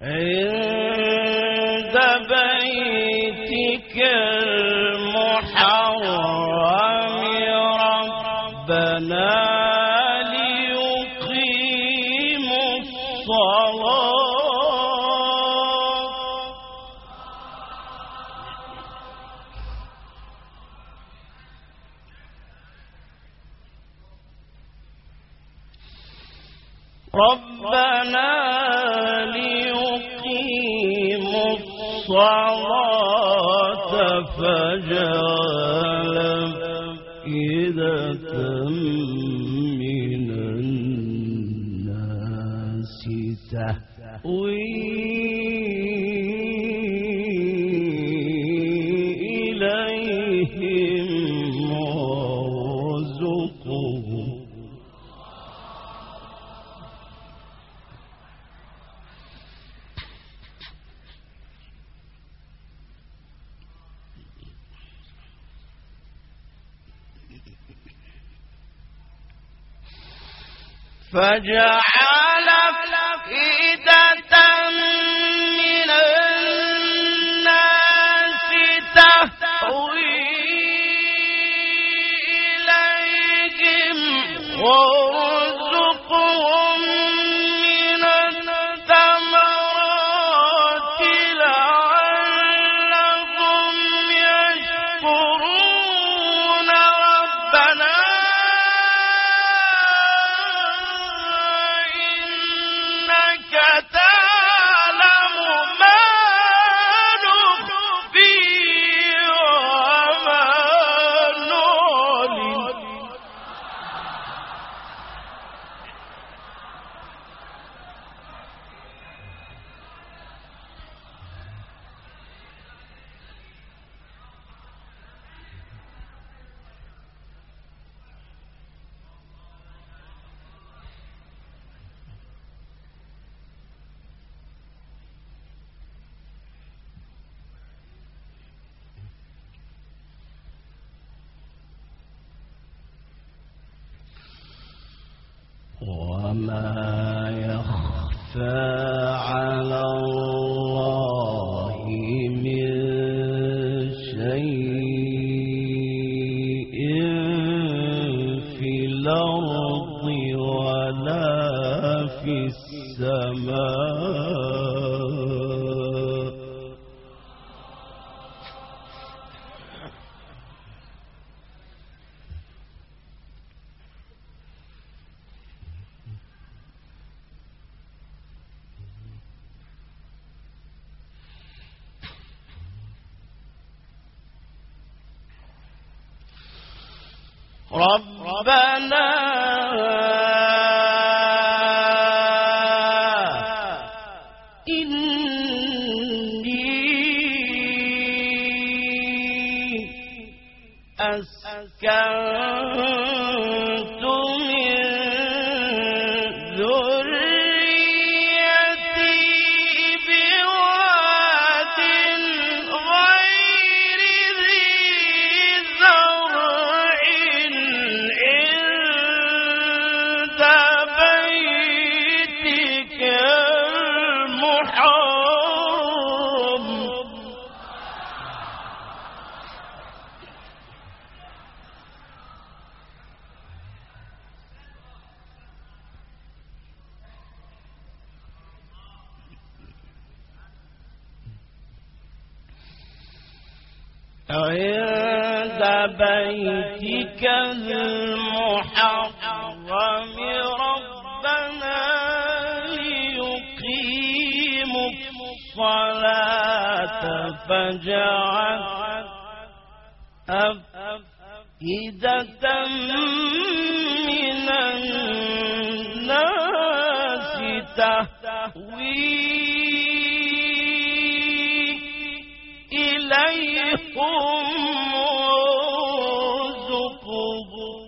عند بيتك المحرم ربنا ليقيموا الصلاة ربنا ليقيموا الصلاة فاجعل أفئدة من الناس تهوي إليهم وارزقهم فجعل أفئدة من الناس تهوي إليهم وارزقهم من الثمرات لعلهم يشكرون ربنا تعلم ما نخفي وما نعلن وما يخفى على الله من شيء في الأرض ولا في السماء ربنا إني أسكنت من ذريتي بواد غير ذي زرع عند بيتك المحرم عند بيتك المحرم ربنا ليقيموا الصلاة فاجعل أفئدة من الناس تهوي إليهم وارزقهم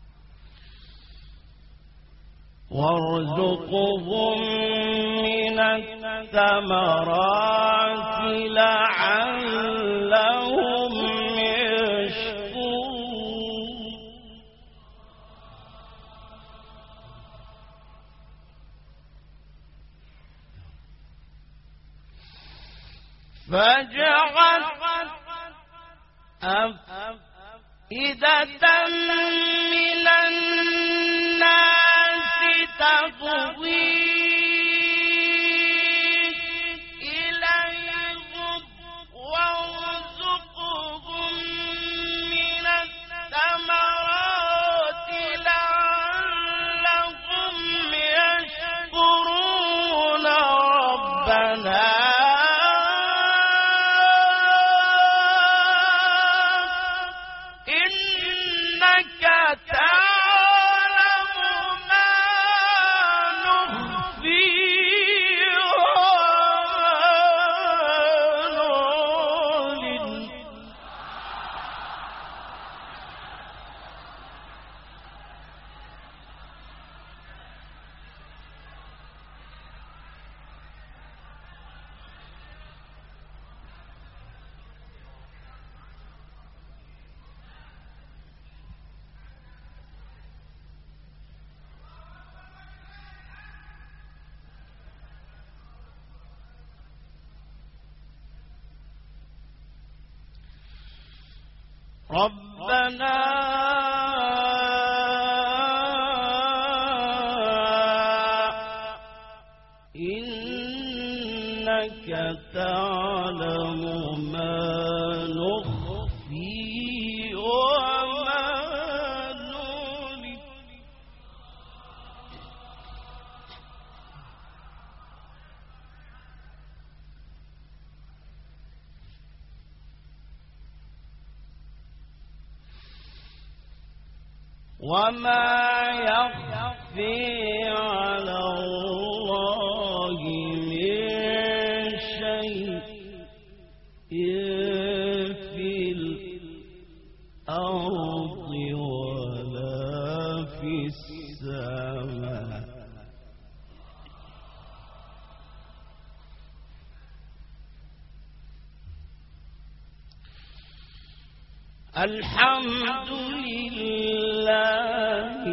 وارزقهم من الثمرات لعلهم يشكرون فجعل أفئدة من الناس تهوي إليهم وارزقهم من الثمرات لعلهم يشكرون ربنا ربنا إنك تعلم ما نخفي وما نعلن وما يخفي على الله من شيء في الأرض ولا في السماء الحمد لله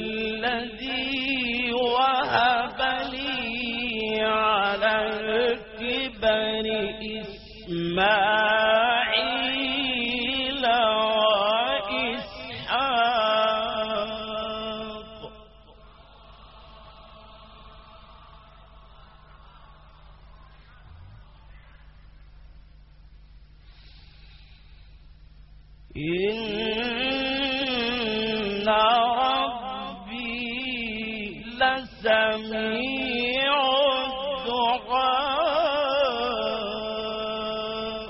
الذي وهب لي على الكبر إسماعيل وإسحاق إن ربي لسميع الدعاء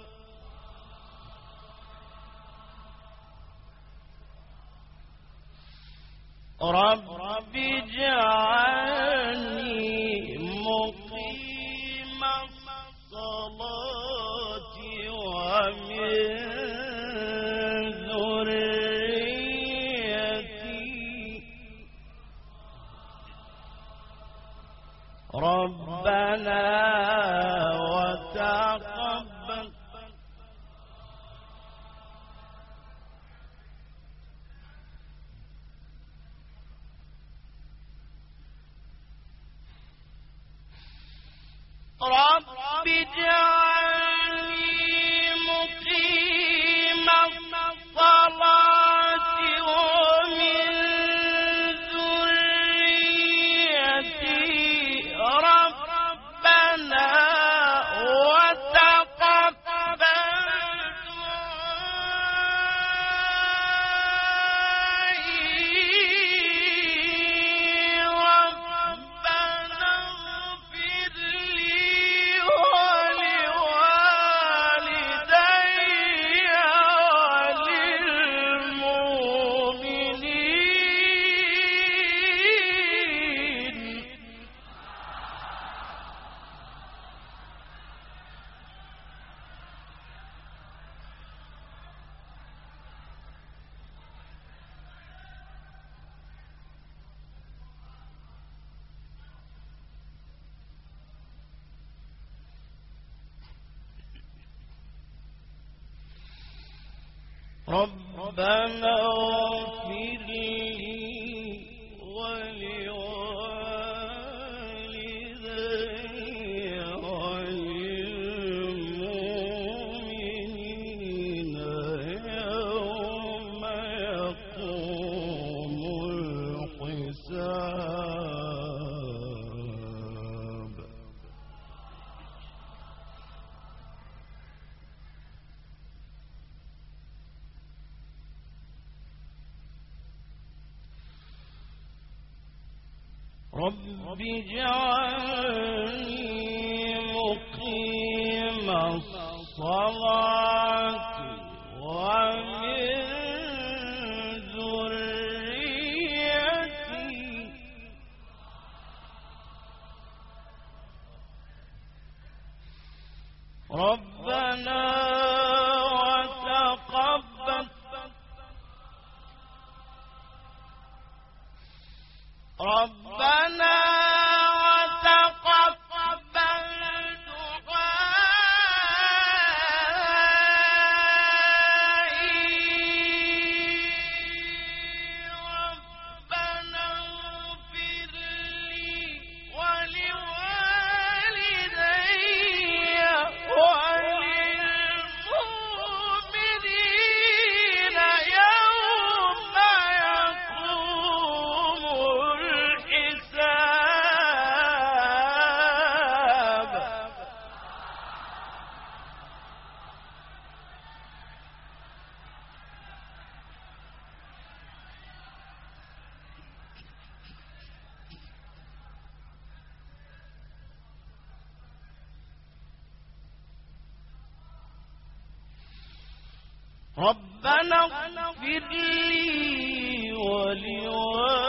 رب اجعلني مقيم الصلاة ومن ربنا وتقبل رب اجعلني مقيم الصلاة ومن ذريتي ربنا وتقبل دعائي ربنا اغفر لي ولوالدي ربنا اغفر لي ولوالدي وللمؤمنين يوم يقوم الحساب. رب اجعلني مقيم الصلاة ومن ذريتي ربنا وتقبل ربنا وتقبل دعائي ربنا اغفر لي ولوالدي وللمؤمنين يوم يقوم الحساب. ربنا اغفر لي ولوالدي